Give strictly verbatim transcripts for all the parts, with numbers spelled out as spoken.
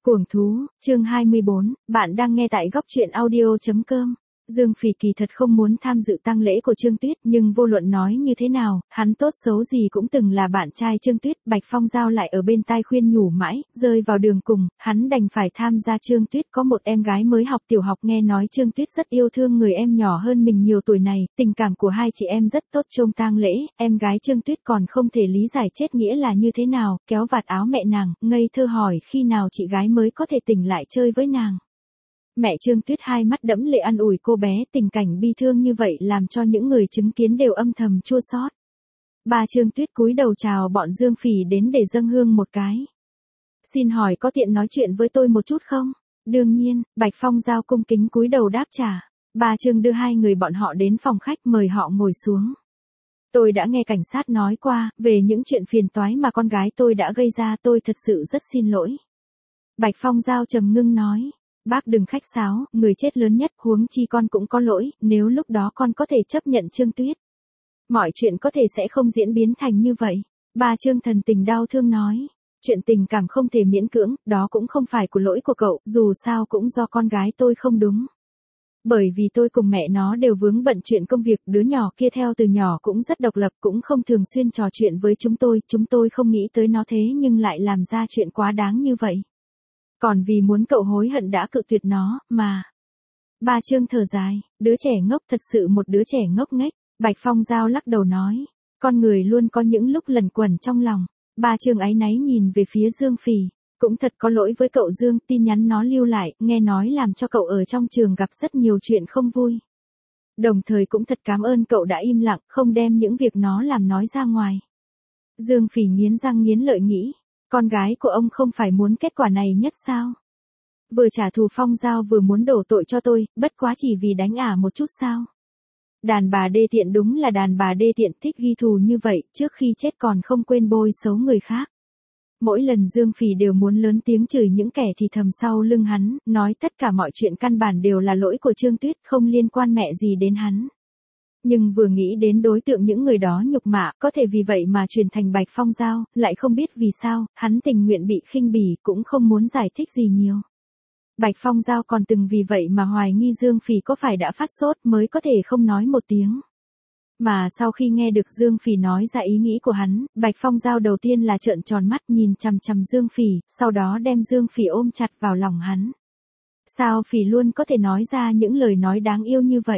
Cuồng thú, chương hai mươi bốn, bạn đang nghe tại góc truyện audio.com. Dương Phỉ kỳ thật không muốn tham dự tang lễ của Trương Tuyết, nhưng vô luận nói như thế nào, hắn tốt xấu gì cũng từng là bạn trai Trương Tuyết. Bạch Phong Giao lại ở bên tai khuyên nhủ mãi, rơi vào đường cùng, hắn đành phải tham gia. Trương Tuyết có một em gái mới học tiểu học, nghe nói Trương Tuyết rất yêu thương người em nhỏ hơn mình nhiều tuổi này, tình cảm của hai chị em rất tốt. Trông tang lễ, em gái Trương Tuyết còn không thể lý giải chết nghĩa là như thế nào, kéo vạt áo mẹ nàng, ngây thơ hỏi khi nào chị gái mới có thể tỉnh lại chơi với nàng. Mẹ Trương Tuyết hai mắt đẫm lệ an ủi cô bé, tình cảnh bi thương như vậy làm cho những người chứng kiến đều âm thầm chua xót. Bà Trương Tuyết cúi đầu chào bọn Dương Phỉ đến để dâng hương một cái. Xin hỏi có tiện nói chuyện với tôi một chút không? Đương nhiên, Bạch Phong Giao cung kính cúi đầu đáp trả. Bà Trương đưa hai người bọn họ đến phòng khách mời họ ngồi xuống. Tôi đã nghe cảnh sát nói qua, về những chuyện phiền toái mà con gái tôi đã gây ra, tôi thật sự rất xin lỗi. Bạch Phong Giao trầm ngưng nói. Bác đừng khách sáo, người chết lớn nhất, huống chi con cũng có lỗi, nếu lúc đó con có thể chấp nhận Trương Tuyết. Mọi chuyện có thể sẽ không diễn biến thành như vậy. Bà Trương thần tình đau thương nói. Chuyện tình cảm không thể miễn cưỡng, đó cũng không phải của lỗi của cậu, dù sao cũng do con gái tôi không đúng. Bởi vì tôi cùng mẹ nó đều vướng bận chuyện công việc, đứa nhỏ kia theo từ nhỏ cũng rất độc lập, cũng không thường xuyên trò chuyện với chúng tôi, chúng tôi không nghĩ tới nó thế nhưng lại làm ra chuyện quá đáng như vậy. Còn vì muốn cậu hối hận đã cự tuyệt nó, mà. Bà Trương thở dài, đứa trẻ ngốc, thật sự một đứa trẻ ngốc nghếch. Bạch Phong Giao lắc đầu nói, con người luôn có những lúc lẩn quẩn trong lòng. Bà Trương áy náy nhìn về phía Dương Phỉ, cũng thật có lỗi với cậu Dương, tin nhắn nó lưu lại, nghe nói làm cho cậu ở trong trường gặp rất nhiều chuyện không vui. Đồng thời cũng thật cảm ơn cậu đã im lặng, không đem những việc nó làm nói ra ngoài. Dương Phỉ nghiến răng nghiến lợi nghĩ. Con gái của ông không phải muốn kết quả này nhất sao? Vừa trả thù Phong Giao vừa muốn đổ tội cho tôi, bất quá chỉ vì đánh ả một chút sao? Đàn bà đê tiện, đúng là đàn bà đê tiện, thích ghi thù như vậy, trước khi chết còn không quên bôi xấu người khác. Mỗi lần Dương Phỉ đều muốn lớn tiếng chửi những kẻ thì thầm sau lưng hắn, nói tất cả mọi chuyện căn bản đều là lỗi của Trương Tuyết, không liên quan mẹ gì đến hắn. Nhưng vừa nghĩ đến đối tượng những người đó nhục mạ, có thể vì vậy mà truyền thành Bạch Phong Giao, lại không biết vì sao, hắn tình nguyện bị khinh bỉ, cũng không muốn giải thích gì nhiều. Bạch Phong Giao còn từng vì vậy mà hoài nghi Dương Phỉ có phải đã phát sốt mới có thể không nói một tiếng. Mà sau khi nghe được Dương Phỉ nói ra ý nghĩ của hắn, Bạch Phong Giao đầu tiên là trợn tròn mắt nhìn chằm chằm Dương Phỉ, sau đó đem Dương Phỉ ôm chặt vào lòng hắn. Sao Phỉ luôn có thể nói ra những lời nói đáng yêu như vậy?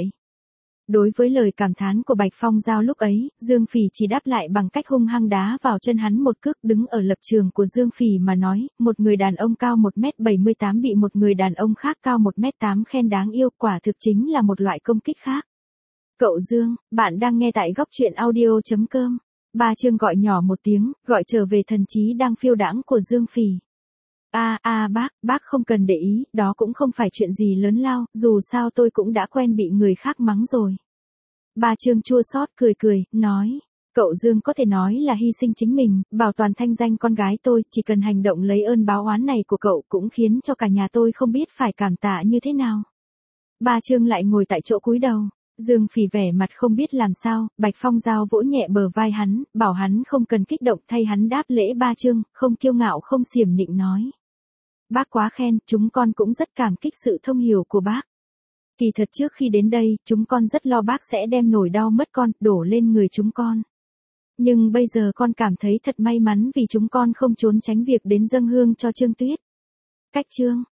Đối với lời cảm thán của Bạch Phong Giao lúc ấy, Dương Phỉ chỉ đáp lại bằng cách hung hăng đá vào chân hắn một cước. Đứng ở lập trường của Dương Phỉ mà nói, một người đàn ông cao một mét bảy mươi tám bị một người đàn ông khác cao một mét tám khen đáng yêu, quả thực chính là một loại công kích khác. Cậu Dương, bạn đang nghe tại góc truyện audio.com. Bà Trương gọi nhỏ một tiếng, gọi trở về thần trí đang phiêu đãng của Dương Phỉ. A a à, bác, bác không cần để ý, đó cũng không phải chuyện gì lớn lao, dù sao tôi cũng đã quen bị người khác mắng rồi. Bà Trương chua xót cười cười, nói, cậu Dương có thể nói là hy sinh chính mình, bảo toàn thanh danh con gái tôi, chỉ cần hành động lấy ơn báo oán này của cậu cũng khiến cho cả nhà tôi không biết phải cảm tạ như thế nào. Bà Trương lại ngồi tại chỗ cúi đầu. Dương Phỉ vẻ mặt không biết làm sao, Bạch Phong Giao vỗ nhẹ bờ vai hắn, bảo hắn không cần kích động, thay hắn đáp lễ. Ba Trương, không kiêu ngạo không xiểm nịnh nói. Bác quá khen, chúng con cũng rất cảm kích sự thông hiểu của bác. Kỳ thật trước khi đến đây, chúng con rất lo bác sẽ đem nỗi đau mất con, đổ lên người chúng con. Nhưng bây giờ con cảm thấy thật may mắn vì chúng con không trốn tránh việc đến dâng hương cho Trương Tuyết. Cách Trương,